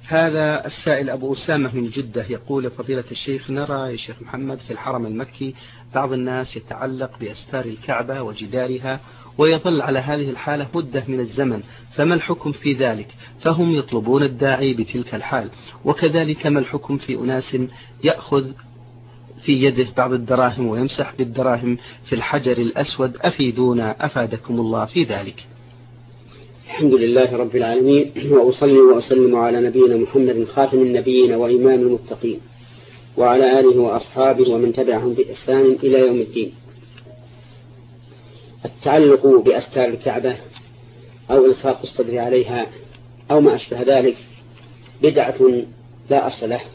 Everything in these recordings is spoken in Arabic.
هذا السائل أبو أسامة من جدة يقول: فضيلة الشيخ، نرى يا شيخ محمد في الحرم المكي بعض الناس يتعلق بأستار الكعبة وجدارها ويظل على هذه الحالة مدة من الزمن، فما الحكم في ذلك؟ فهم يطلبون الداعي بتلك الحال. وكذلك ما الحكم في أناس يأخذ في يده بعض الدراهم ويمسح بالدراهم في الحجر الأسود؟ أفيدونا أفادكم الله في ذلك. الحمد لله رب العالمين، وأصلي وأسلم على نبينا محمد خاتم النبيين وإمام المتقين وعلى آله وأصحابه ومن تبعهم بإحسان إلى يوم الدين. التعلق بأستار الكعبة أو إلصاق الصدر عليها أو ما أشبه ذلك بدعة لا أصل له،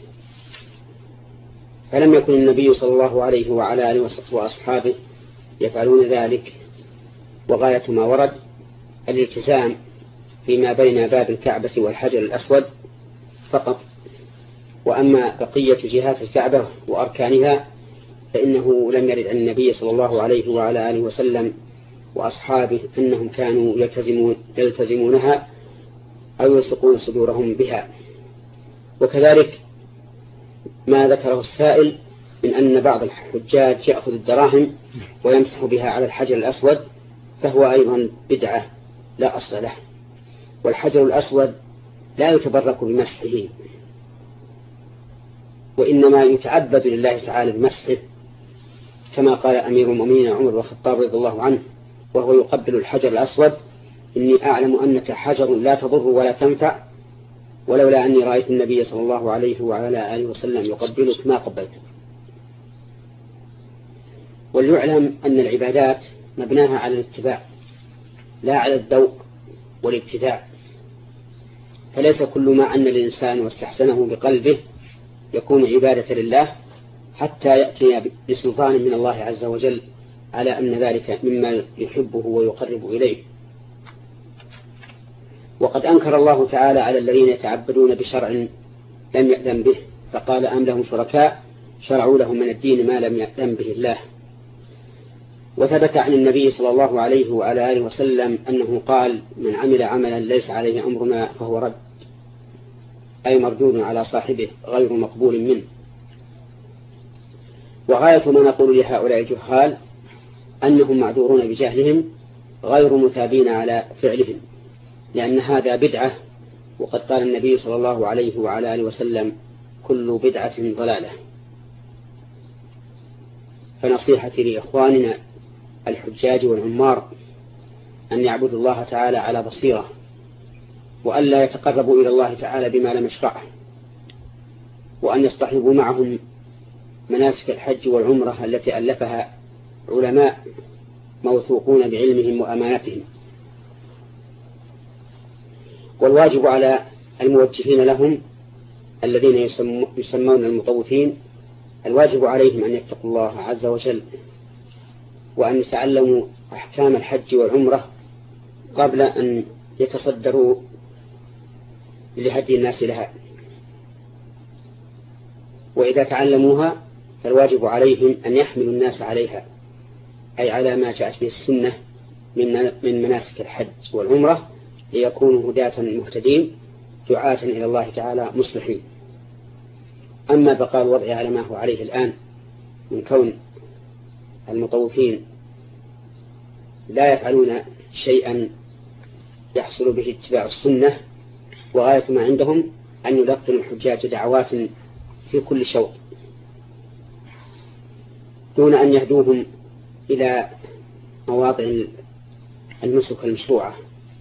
فلم يكن النبي صلى الله عليه وعلى آله وأصحابه يفعلون ذلك، وغاية ما ورد الالتزام فيما بين باب الكعبة والحجر الأسود فقط. وأما بقية جهات الكعبة وأركانها فإنه لم يرد عن النبي صلى الله عليه وعلى آله وسلم وأصحابه أنهم كانوا يلتزمونها أو يلصقون صدورهم بها. وكذلك ما ذكره السائل من أن بعض الحجاج يأخذ الدراهم ويمسح بها على الحجر الأسود، فهو أيضا بدعة لا أصل له. والحجر الأسود لا يتبرك بمسحه، وإنما يتعبد لله تعالى بمسحه، كما قال أمير المؤمنين عمر بن الخطاب رضي الله عنه وهو يقبل الحجر الأسود: إني أعلم أنك حجر لا تضر ولا تنفع، ولولا أني رأيت النبي صلى الله عليه وعلى آله وسلم يقبلك ما قبلتك. وليعلم أن العبادات مبناها على الاتباع لا على الذوق والابتداع، فليس كل ما أن الإنسان واستحسنه بقلبه يكون عبادة لله حتى يأتي بسلطان من الله عز وجل على أن ذلك مما يحبه ويقرب إليه. وقد أنكر الله تعالى على الذين يتعبدون بشرع لم يأذن به، فقال: أم لهم شركاء شرعوا لهم من الدين ما لم يأذن به الله. وثبت عن النبي صلى الله عليه وعلى آله وسلم أنه قال: من عمل عملا ليس عليه أمرنا فهو رد، أي مردود على صاحبه غير مقبول منه. وغاية ما نقول لهؤلاء الجهال أنهم معذورون بجهلهم غير مثابين على فعلهم، لأن هذا بدعة، وقد قال النبي صلى الله عليه وعلى آله وسلم: كل بدعة ضلالة. فنصيحتي لإخواننا الحجاج والعمار أن يعبدوا الله تعالى على بصيرة، وأن لا يتقربوا إلى الله تعالى بما لم يشرعه، وأن يصطحبوا معهم مناسك الحج والعمرة التي ألفها علماء موثوقون بعلمهم وأمانتهم. والواجب على الموجهين لهم الذين يسمون المطوفين، الواجب عليهم أن يتقوا الله عز وجل، وأن يتعلموا أحكام الحج والعمرة قبل أن يتصدروا لهدي الناس لها. وإذا تعلموها فالواجب عليهم أن يحملوا الناس عليها، أي على ما جاءت به السنة من مناسك الحج والعمرة، ليكونوا هداة مهتدين دعاة إلى الله تعالى مصلحين. أما بقاء الوضع على ما هو عليه الآن من كون المطوفين لا يفعلون شيئا يحصل به اتباع السنة، وغاية ما عندهم أن يلقن الحجاج دعوات في كل شوط دون أن يهدوهم إلى مواضع النسك المشروعة.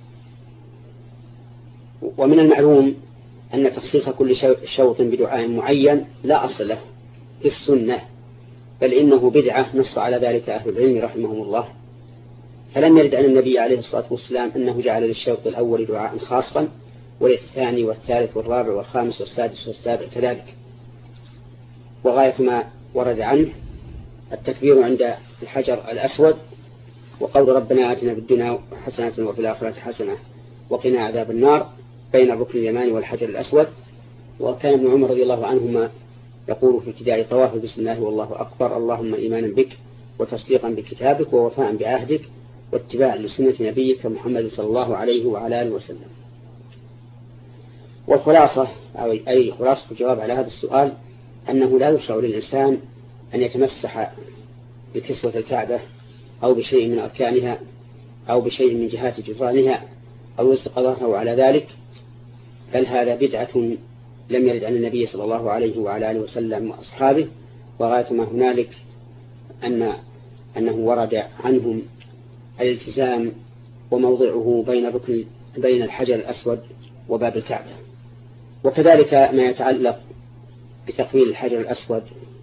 ومن المعلوم أن تخصيص كل شوط بدعاء معين لا أصل له في السنة، بل إنه بدعة نص على ذلك أهل العلم رحمهم الله. فلم يرد عن النبي عليه الصلاة والسلام أنه جعل للشوط الأول دعاء خاصا، وللثاني والثالث والرابع والخامس والسادس والسابع كذلك. وغاية ما ورد عنه التكبير عند الحجر الأسود، وقول ربنا آتنا في الدنيا حسنة وفي الآخرة حسنة وقنا عذاب النار بين الركن اليماني والحجر الأسود. وكان ابن عمر رضي الله عنهما يقول في ابتداء طوافه: بسم الله والله أكبر، اللهم إيمانا بك وتصديقا بكتابك ووفاء بعهدك واتباعا لسنة نبيك محمد صلى الله عليه وعلى آله وسلم. والخلاصة أي خلاصة الجواب على هذا السؤال أنه لا يشرع للإنسان أن يتمسح بكسوة الكعبة أو بشيء من أركانها أو بشيء من جهات جدرانها أو يلصق ظهره على ذلك، بل هذا بدعة لم يرد عن النبي صلى الله عليه وعلى آله وسلم وأصحابه، وغاية ما هنالك أنه ورد عنهم الالتزام وموضعه بين الحجر الأسود وباب الكعبة. وكذلك ما يتعلق بتقبيل الحجر الأسود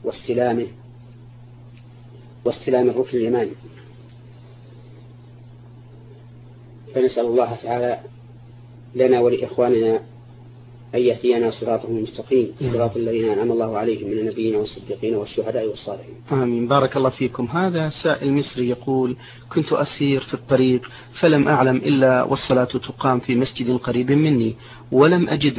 واستلام الركن اليماني، فنسأل الله تعالى لنا ولإخواننا أن يهدينا صراطه المستقيم، صراط الذين أنعم الله عليهم من النبيين والصديقين والشهداء والصالحين. آمين. بارك الله فيكم. هذا سائل مصري يقول: كنت أسير في الطريق فلم أعلم إلا والصلاة تقام في مسجد قريب مني ولم أجد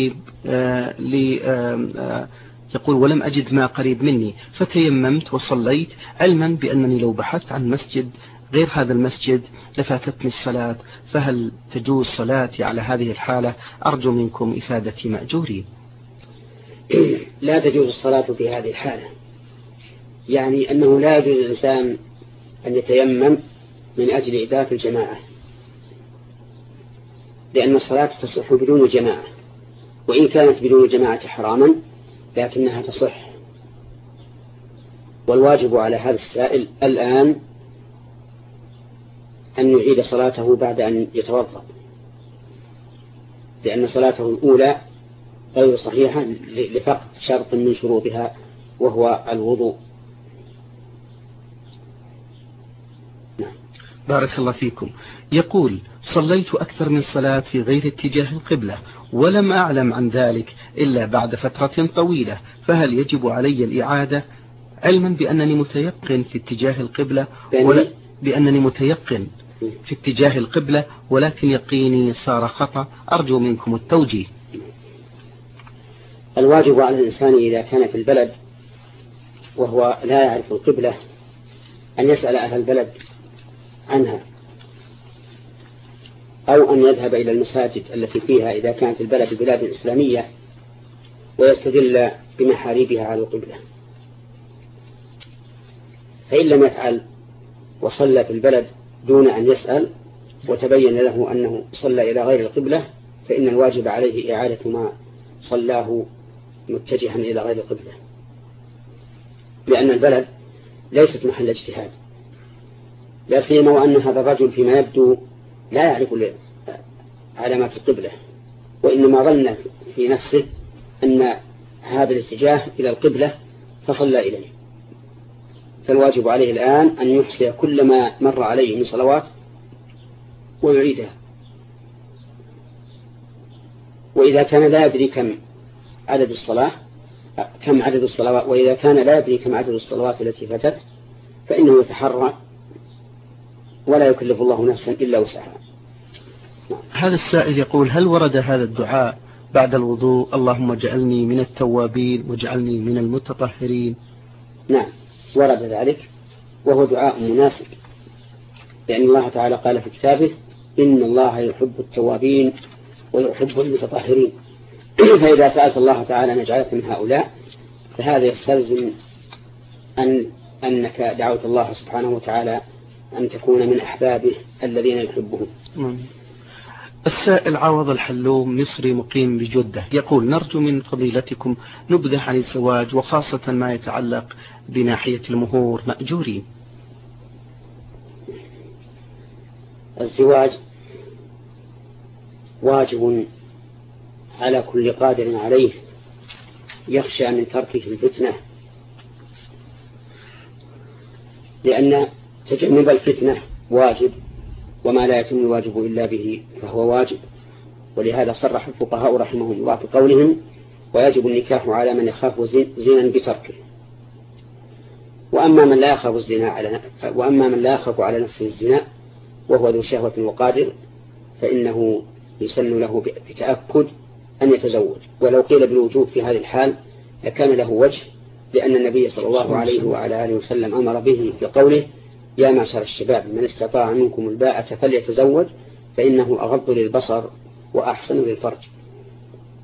ما قريب مني فتيممت وصليت، علما بأنني لو بحثت عن مسجد غير هذا المسجد لفاتتني الصلاة، فهل تجوز صلاتي على هذه الحالة؟ أرجو منكم إفادتي مأجورين. لا تجوز الصلاة في هذه الحالة، يعني أنه لا يجوز الإنسان أن يتيمم من أجل إدراك الجماعة، لأن الصلاة تصح بدون الجماعة، وإن كانت بدون الجماعة حراما لكنها تصح. والواجب على هذا السائل الآن أن يعيد صلاته بعد أن يتوضأ، لأن صلاته الأولى غير صحيحة لفقد شرط من شروطها وهو الوضوء. بارك الله فيكم. يقول: صليت أكثر من صلاة في غير اتجاه القبلة ولم أعلم عن ذلك إلا بعد فترة طويلة، فهل يجب علي الإعادة، علما بأنني متيقن في اتجاه القبلة ولكن يقيني صار خطأ؟ أرجو منكم التوجيه. الواجب على الإنسان إذا كان في البلد وهو لا يعرف القبلة أن يسأل أهل البلد عنها، أو أن يذهب إلى المساجد التي فيها إذا كانت البلد بلاد إسلامية ويستدل بمحاريبها على القبلة. فإن لم يفعل وصلى في البلد دون أن يسأل وتبين له أنه صلى إلى غير القبلة، فإن الواجب عليه إعادة ما صلاه متجها إلى غير القبلة، لأن البلد ليست محل اجتهاد، لا سيما وأن هذا الرجل فيما يبدو لا يعرف علامات القبلة، وإنما ظن في نفسه أن هذا الاتجاه إلى القبلة فصلى إليه. فالواجب عليه الآن أن يحصي كل ما مر عليه من صلوات ويعيدها، وإذا كان لا يدري كم عدد الصلوات وإذا كان لا يدري كم عدد الصلوات التي فاتت فإنه يتحرى ولا يكلف الله نفسا إلا وسعها. هذا السائل يقول: هل ورد هذا الدعاء بعد الوضوء: اللهم اجعلني من التوابين واجعلني من المتطهرين؟ نعم، ورد ذلك، وهو دعاء مناسب، لأن الله تعالى قال في كتابه: إن الله يحب التوابين ويحب المتطهرين. فإذا سألت الله تعالى أن يجعلك من هؤلاء فهذا يستلزم أنك دعوت الله سبحانه وتعالى أن تكون من أحبابه الذين يحبهم. السائل عوض الحلوم مصري مقيم بجدة يقول: نرجو من فضيلتكم نبذة عن الزواج وخاصة ما يتعلق بناحية المهور مأجورين. الزواج واجب على كل قادر عليه يخشى من تركه الفتنة، لأن تجنب الفتنة واجب، وما لا يتم الواجب إلا به فهو واجب. ولهذا صرح الفقهاء رحمهم الله في قولهم: ويجب النكاح على من يخاف زنا بتركه. وأما من لا يخاف على نفسه الزنا وهو ذو شهوة وقادر فإنه يسن له بتأكد أن يتزوج. ولو قيل بالوجوب في هذه الحال لكان له وجه، لأن النبي صلى الله عليه وعلى آله وسلم أمر به في قوله: يا معشر الشباب من استطاع منكم الباءة فليتزوج فإنه أغض للبصر وأحسن للفرج.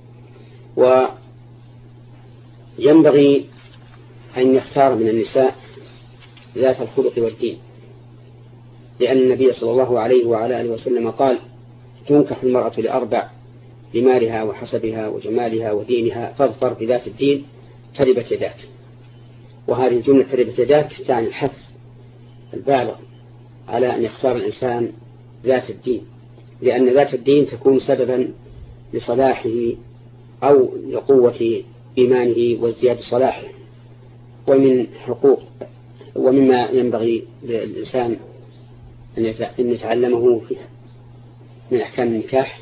وينبغي أن يختار من النساء ذات الخلق والدين، لأن النبي صلى الله عليه وعلى آله وسلم قال: تنكح المرأة لأربع: لمالها وحسبها وجمالها ودينها، فاظفر بذات الدين تربت يداك. وهذه الجملة تربت يداك تعني الحث البالغ على أن يختار الإنسان ذات الدين، لأن ذات الدين تكون سببا لصلاحه أو لقوة إيمانه وازدياد صلاحه. ومما ينبغي للإنسان أن يتعلمه من أحكام النكاح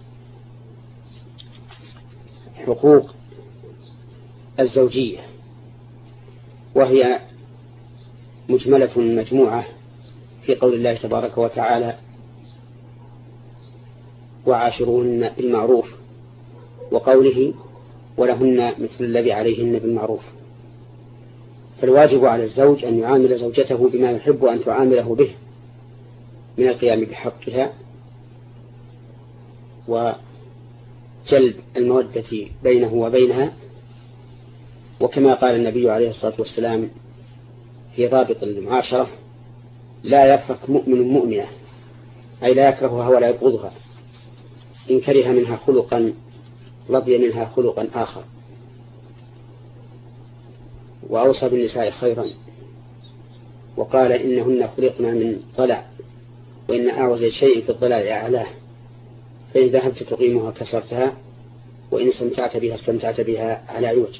حقوق الزوجية، وهي مجملة مجموعة في قول الله تبارك وتعالى: وعاشروهن بالمعروف، وقوله: ولهن مثل الذي عليهن بالمعروف. فالواجب على الزوج أن يعامل زوجته بما يحب أن تعامله به من القيام بحقها وجلب المودة بينه وبينها. وكما قال النبي عليه الصلاة والسلام في ضابط المعاشرة: لا يفرق مؤمن مؤمنة، أي لا يكرهها ولا يبغضها، إن كره منها خلقا رضي منها خلقا آخر. وأوصى بالنساء خيرا وقال: إنهن خلقنا من ضلع، وإن أعوج شيء في الضلع أعلاه، فإن ذهبت تقيمها كسرتها، وإن استمتعت بها استمتعت بها على عوج.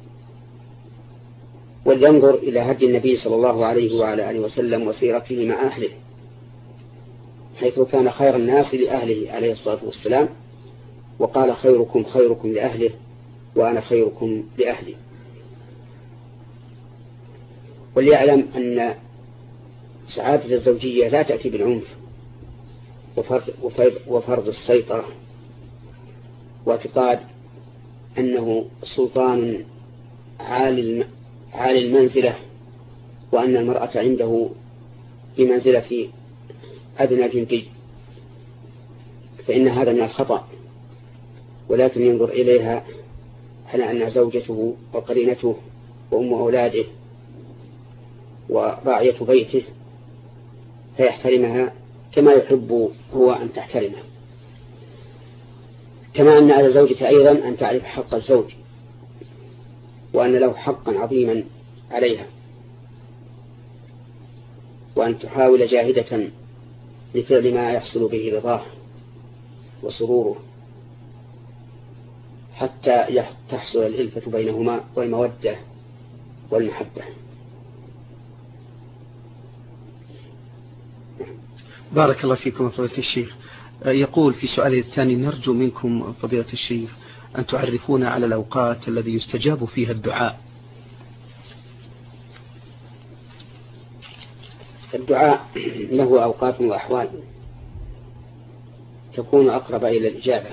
ولينظر إلى هدي النبي صلى الله عليه وعلى آله وسلم وسيرته مع أهله، حيث كان خير الناس لأهله عليه الصلاة والسلام، وقال: خيركم خيركم لأهله وأنا خيركم لأهلي. وليعلم أن سعادة الزوجية لا تأتي بالعنف وفرض السيطرة واعتقاد أنه سلطان عالي المنزلة، وأن المرأة عنده بمنزلة أدنى جندي، فإن هذا من الخطأ. ولكن ينظر إليها على أنها زوجته وقرينته وأم أولاده وراعية بيته، فيحترمها كما يحب هو أن تحترمه. كما أن على الزوجة أيضا أن تعرف حق الزوج، وأن له حقا عظيما عليها، وأن تحاول جاهدة لفعل ما يحصل به رضاه وسروره، حتى تحصل الألفة بينهما والمودة والمحبة. بارك الله فيكم فضيلة الشيخ. يقول في سؤاله الثاني: نرجو منكم فضيلة الشيخ أن تعرفونا على الأوقات الذي يستجاب فيها الدعاء. الدعاء له أوقات وأحوال تكون أقرب إلى الإجابة.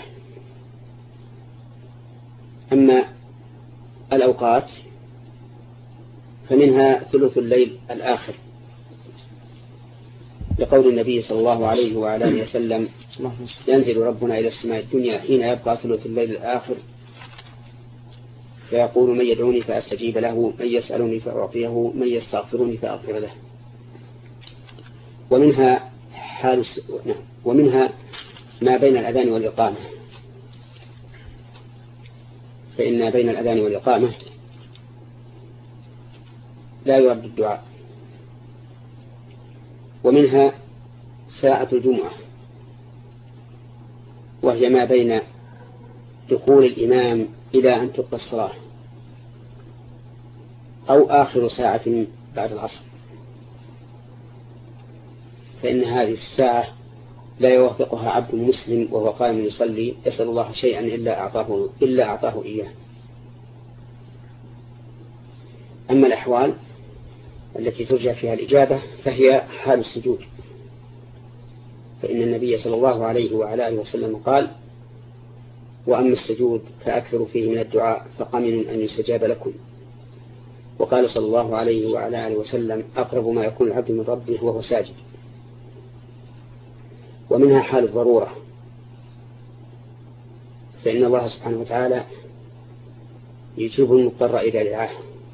أما الأوقات فمنها ثلث الليل الآخر، لقول النبي صلى الله عليه وعلى آله وسلم: ينزل ربنا إلى السماء الدنيا حين يبقى ثلث الليل الآخر، فيقول: من يدعوني فأستجيب له، من يسألني فأعطيه، من يستغفرني فأغفر له. ومنها ما بين الأذان والإقامة، فإن بين الأذان والإقامة لا يرد الدعاء. ومنها ساعة الجمعة، وهي ما بين دخول الإمام إلى أن تقضى الصلاة، أو آخر ساعة بعد العصر، فإن هذه الساعة لا يوافقها عبد مسلم وهو قائم يصلي يسأل الله شيئا إلا أعطاه إياه. أما الأحوال التي ترجع فيها الإجابة فهي حال السجود، فإن النبي صلى الله عليه وعلى آله وسلم قال: وأما السجود فأكثر فيه من الدعاء فقمن أن يستجاب لكم. وقال صلى الله عليه وعلى آله وسلم: أقرب ما يكون العبد من ربه وهو ساجد. ومنها حال الضرورة، فإن الله سبحانه وتعالى يجيب المضطر إذا دعاه.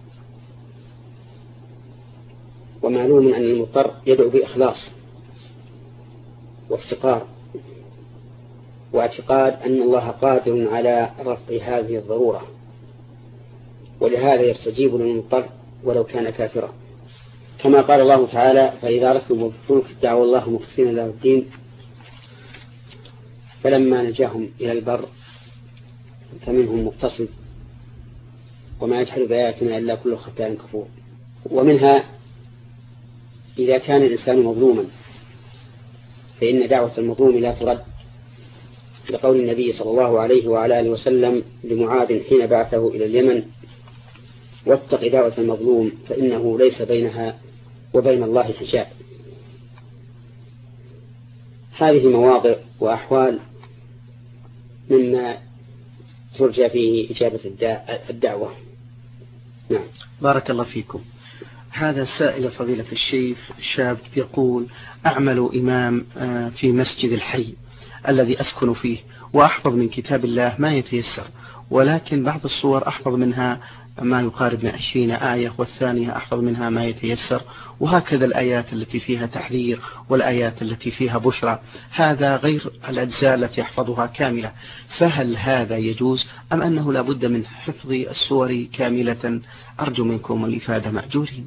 ومعلوم أن المضطر يدعو بإخلاص وافتقار واعتقاد أن الله قادر على رفع هذه الضرورة، ولهذا يستجيب للمضطر ولو كان كافرا، كما قال الله تعالى: فإذا ركبوا في الفلك دعوا الله مخلصين له الدين فلما نجاهم إلى البر فمنهم مقتصد وما يجحد بآياتنا إلا كل ختان كفور. ومنها إذا كان الإنسان مظلوما فإن دعوة المظلوم لا ترد، لقول النبي صلى الله عليه وعلى آله وسلم لمعاذ حين بعثه إلى اليمن: واتق دعوة المظلوم فإنه ليس بينها وبين الله حجاب. هذه مواضع وأحوال مما ترجى فيه إجابة الدعوة. نعم. بارك الله فيكم. هذا سائل فضيلة الشيخ شاب يقول: أعمل إمام في مسجد الحي الذي أسكن فيه، وأحفظ من كتاب الله ما يتيسر، ولكن بعض الصور أحفظ منها ما يقارب من 20 آية، والثانية أحفظ منها ما يتيسر، وهكذا الآيات التي فيها تحذير والآيات التي فيها بشرى، هذا غير الأجزاء التي يحفظها كاملة. فهل هذا يجوز أم أنه لا بد من حفظ السور كاملة؟ أرجو منكم الإفادة مأجورين.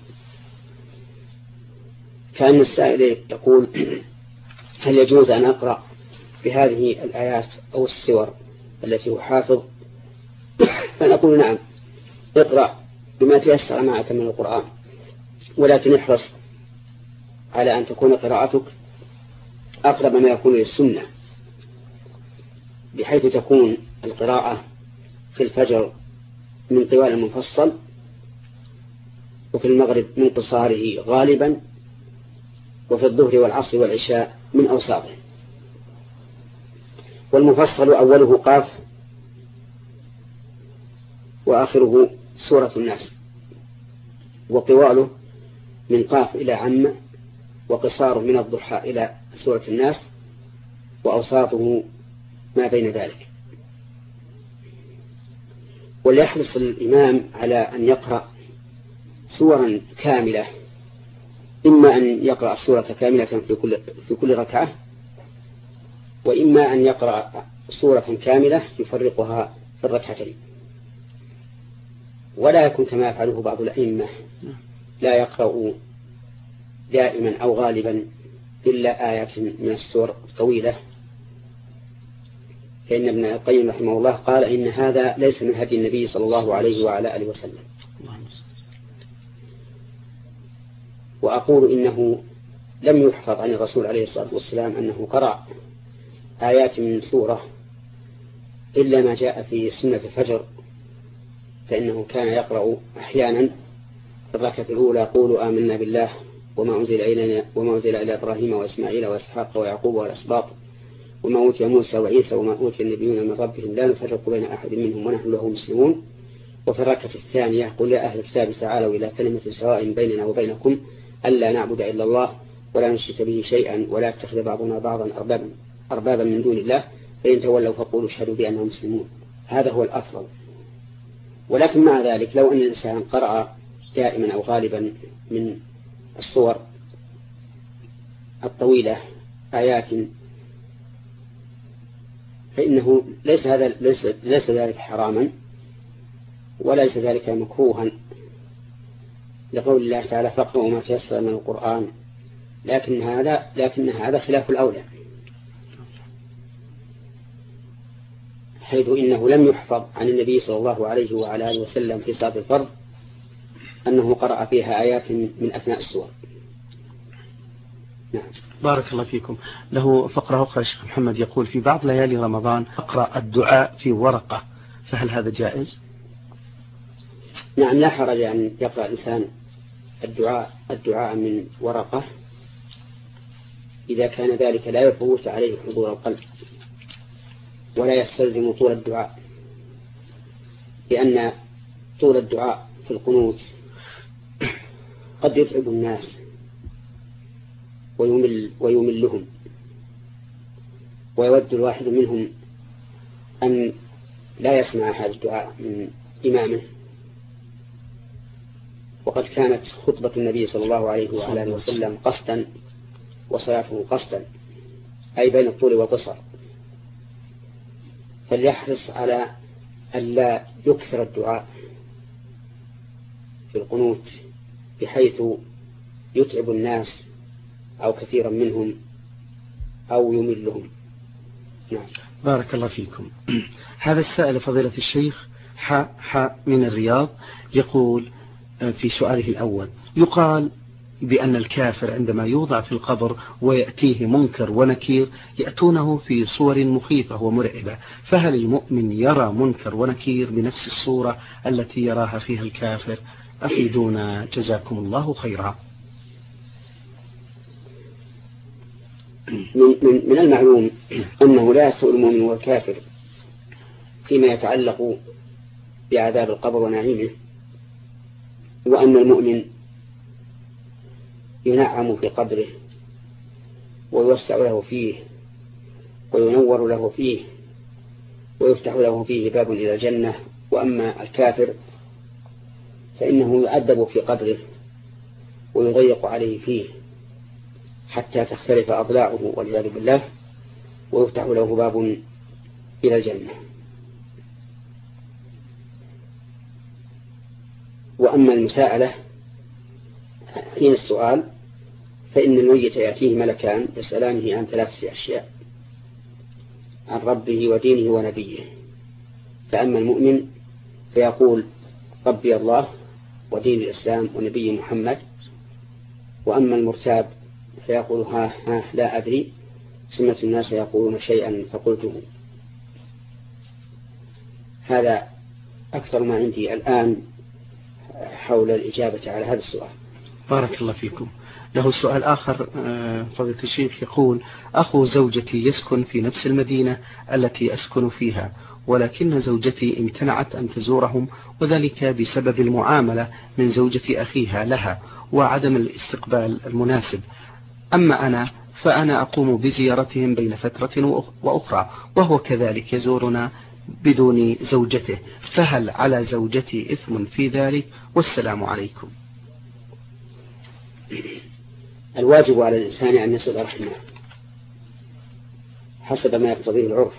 كأن السائل يقول: هل يجوز أن أقرأ بهذه الآيات أو السور التي هو حافظ؟ فنقول: نعم، اقرأ بما تيسر معك من القرآن، ولكن احرص على أن تكون قراءتك أقرب ما يكون للسنة، بحيث تكون القراءة في الفجر من طوال المفصل، وفي المغرب من قصاره غالبا، وفي الظهر والعصر والعشاء من أوساطه. والمفصل أوله قاف وآخره سورة الناس، وطواله من قاف إلى عم، وقصاره من الضحى إلى سورة الناس، وأوساطه ما بين ذلك. وليحرص الإمام على أن يقرأ سورا كاملة، إما أن يقرأ السورة كاملة في كل ركعة، وإما أن يقرأ سورة كاملة يفرقها في الركعتين، ولا يكون كما يفعله بعض الأئمة، لا يقرأ دائما أو غالبا إلا آيات من السور الطويلة، فإن ابن القيم رحمه الله قال: إن هذا ليس من هدي النبي صلى الله عليه وعلى آله وسلم. وأقول إنه لم يحفظ عن الرسول عليه الصلاة والسلام أنه قرأ آيات من سورة إلا ما جاء في سنة الفجر، فإنه كان يقرأ أحيانا في الركعة الأولى: قولوا آمنا بالله وما أنزل إلينا وما أنزل إلى إبراهيم وإسماعيل وإسحاق ويعقوب والأسباط وما أوتي موسى وعيسى وما أوتي النبيون من ربهم لا نفرق بين أحد منهم ونحن له مسلمون. وفي الركعة الثانية: قل يا أهل الكتاب تعالوا إلى كلمة سواء بيننا وبينكم ألا نعبد إلا الله ولا نشرك به شيئا ولا يتخذ بعضنا بعضا أربابا من دون الله فإن تولوا فقولوا اشهدوا بأنهم مسلمون. هذا هو الأفضل. ولكن مع ذلك لو أن الإنسان قرأ دائما أو غالبا من الصور الطويلة آيات، فإنه ليس ذلك حراما وليس ذلك مكروها، لقول الله تعالى: فاقرأوا ما تيسر من القرآن، لكن هذا خلاف الأولى، حيث إنه لم يحفظ عن النبي صلى الله عليه وعلى آله وسلم في صلاة الفرض أنه قرأ فيها آيات من أثناء السور. نعم. بارك الله فيكم. له فقرة أخرى الشيخ محمد يقول: في بعض ليالي رمضان أقرأ الدعاء في ورقة، فهل هذا جائز؟ نعم، لا حرج أن يقرأ الإنسان الدعاء من ورقة إذا كان ذلك لا يفوت عليه حضور القلب ولا يستلزم طول الدعاء، لأن طول الدعاء في القنوت قد يتعب الناس ويملهم، ويود الواحد منهم أن لا يسمع هذا الدعاء من إمامه، وقد كانت خطبة النبي صلى الله عليه وآله وسلم قصدا وصلاته قصدا، أي بين الطول والقصر، فليحرص على أن لا يكثر الدعاء في القنوت بحيث يتعب الناس أو كثيرا منهم أو يملهم. نعم. بارك الله فيكم. هذا السائل فضيلة الشيخ من الرياض يقول في سؤاله الأول: يقال بأن الكافر عندما يوضع في القبر ويأتيه منكر ونكير يأتونه في صور مخيفة ومرعبة، فهل المؤمن يرى منكر ونكير بنفس الصورة التي يراها فيها الكافر؟ أفيدونا جزاكم الله خيرا. من المعلوم أنه لا يستوي المؤمن والكافر فيما يتعلق بعذاب القبر ونعيمه، وأن المؤمن ينعم في قبره ويوسع له فيه وينور له فيه ويفتح له فيه باب إلى الجنة، وأما الكافر فإنه يعذب في قبره ويضيق عليه فيه حتى تختلف أضلاعه والعياذ بالله، ويفتح له باب إلى الجنة. وأما المساءلة حين السؤال فإن الميت يأتيه ملكان يسألانه عن 3 أشياء: عن ربه ودينه ونبيه. فأما المؤمن فيقول: ربي الله ودين الإسلام ونبي محمد. وأما المرتاب فيقول: ها لا أدري، سمعت الناس يقولون شيئا فقلته. هذا أكثر ما عندي الآن حول الإجابة على هذا السؤال. بارك الله فيكم. له سؤال آخر فضيلة الشيخ يقول: أخو زوجتي يسكن في نفس المدينة التي أسكن فيها، ولكن زوجتي امتنعت أن تزورهم، وذلك بسبب المعاملة من زوجة أخيها لها وعدم الاستقبال المناسب. أما أنا فأنا أقوم بزيارتهم بين فترة وأخرى، وهو كذلك يزورنا بدون زوجته، فهل على زوجتي إثم في ذلك؟ والسلام عليكم. الواجب على الإنسان أن يصل رحمه حسب ما يقتضيه العرف،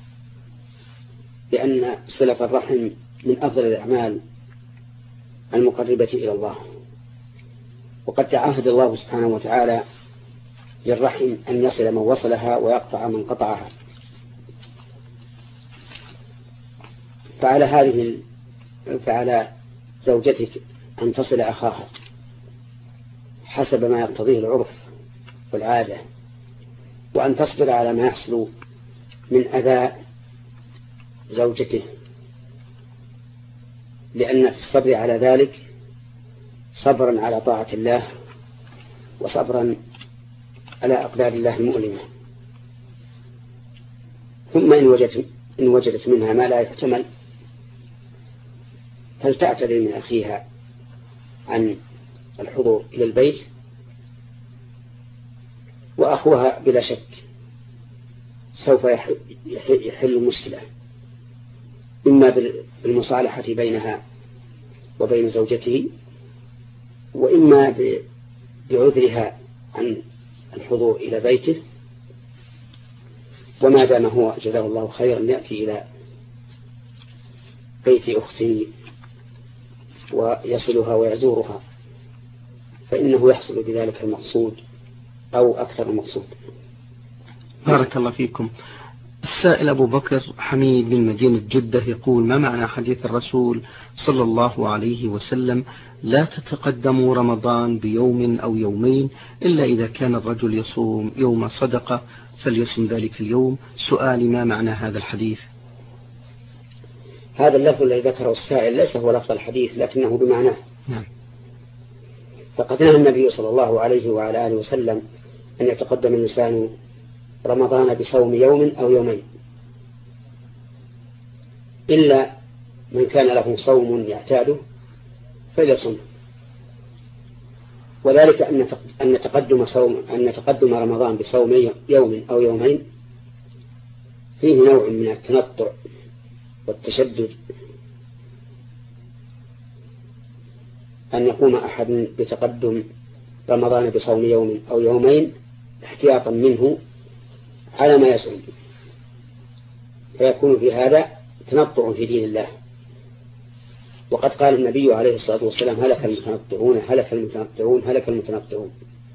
لأن صلة الرحم من أفضل الأعمال المقربة إلى الله، وقد تعهد الله سبحانه وتعالى للرحم أن يصل من وصلها ويقطع من قطعها. فعلى زوجتك أن تصل أخاها حسب ما يقتضيه العرف والعادة، وأن تصبر على ما يحصل من أذى زوجته، لأن في الصبر على ذلك صبرا على طاعة الله وصبرا على أقدار الله المؤلمة. ثم إن وجدت منها ما لا يحتمل فلتعتذر من أخيها عن الحضور إلى البيت، وأخوها بلا شك سوف يحل المشكلة، إما بالمصالحة بينها وبين زوجته، وإما بعذرها عن الحضور إلى بيته. وما دام هو جزاه الله خيرا يأتي إلى بيت أخته ويصلها ويزورها فإنه يحصل بذلك المقصود أو أكثر المقصود. بارك الله فيكم. السائل أبو بكر حميد من مدينة جدة يقول: ما معنى حديث الرسول صلى الله عليه وسلم: لا تتقدموا رمضان بيوم أو يومين إلا إذا كان الرجل يصوم يوم صدقة فليصم ذلك اليوم؟ سؤالي: ما معنى هذا الحديث؟ هذا اللفظ الذي ذكره السائل ليس هو لفظ الحديث لكنه بمعناه. نعم. فقد نهى النبي صلى الله عليه وعلى آله وسلم أن يتقدم الإنسان رمضان بصوم يوم أو يومين، إلا من كان له صوم يعتاده فليصم. وذلك أن تقدم رمضان بصوم يوم أو يومين فيه نوع من التنطع والتشدد أن يقوم أحد بتقدم رمضان بصوم يوم أو يومين احتياطا منه على ما يصوم، فيكون في هذا تنطع في دين الله. وقد قال النبي عليه الصلاة والسلام: هلك المتنطعون هلك المتنطعون هلك المتنطعون.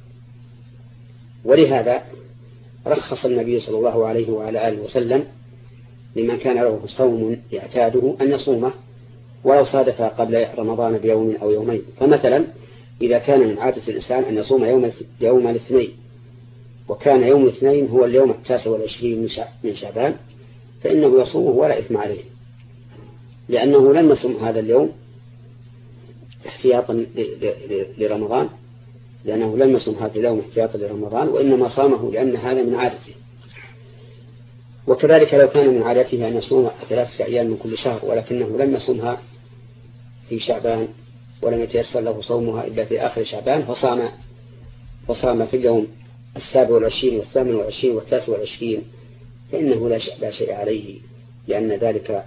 ولهذا رخص النبي صلى الله عليه وعلى آله وسلم لمن كان له صوم يعتاده أن يصومه ولو صادف قبل رمضان بيوم أو يومين. فمثلا إذا كان من عادة الإنسان أن يصوم يوم الاثنين، وكان يوم الاثنين هو اليوم 29 من شعبان، فإنه يصومه ولا إثم عليه، لأنه لم يصوم هذا اليوم احتياطا لرمضان، لأنه لم يصوم هذا اليوم احتياطا لرمضان، وإنما صامه لأن هذا من عادته. وكذلك لو كان من عادته أن يصوم 3 أيام من كل شهر، ولكنه لم يصومها في شعبان ولم يتيسر له صومها إلا في آخر شعبان، فصام في اليوم 27 و28 و29، فإنه لا شيء عليه، لأن ذلك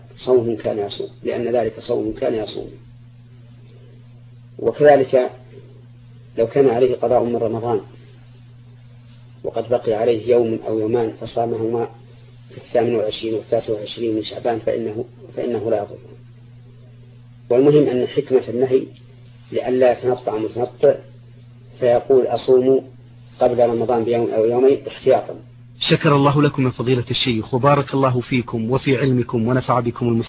صوم كان يصوم. وكذلك لو كان عليه قضاء من رمضان وقد بقي عليه يوم أو يومان فصامهما في 28 و29 من شعبان فإنه لا يضر. والمهم أن حكمة النهي لئلا يتنطع متنطع فيقول أصوم قبل رمضان بيوم أو يومين احتياطا. شكر الله لكم يا فضيلة الشيخ، وبارك الله فيكم وفي علمكم ونفع بكم المسلمين.